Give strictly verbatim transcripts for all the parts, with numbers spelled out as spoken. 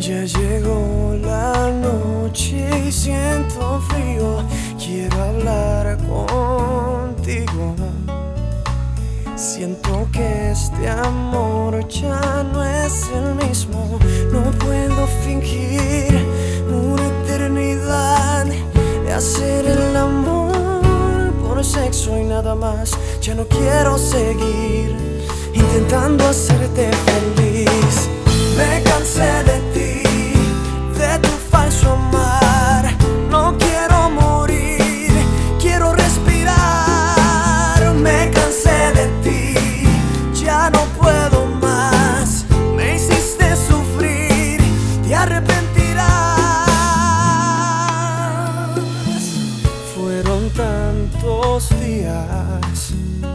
Ya llegó la noche y siento frío. Quiero hablar contigo. Siento que este amor ya no es el mismo. No puedo fingir una eternidad de hacer el amor por sexo y nada más. Ya no quiero seguir intentando hacerte feliz. Me cansé de ti, de tu falso amar. No quiero morir, quiero respirar. Me cansé de ti, ya no puedo más. Me hiciste sufrir, te arrepentirás. Fueron tantos días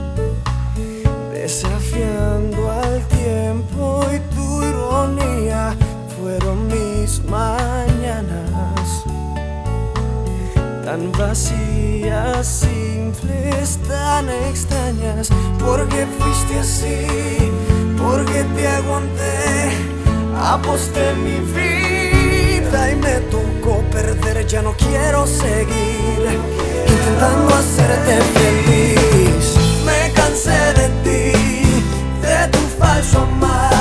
desafiando al tiempo y tu ironía. Fueron mis mañanas tan vacías, simples, tan extrañas. Porque fuiste así, porque te aguanté, aposté mi vida y me tocó perder. Ya no quiero seguir intentando hacerte feliz. Me cansé de ti, de tu falso amar.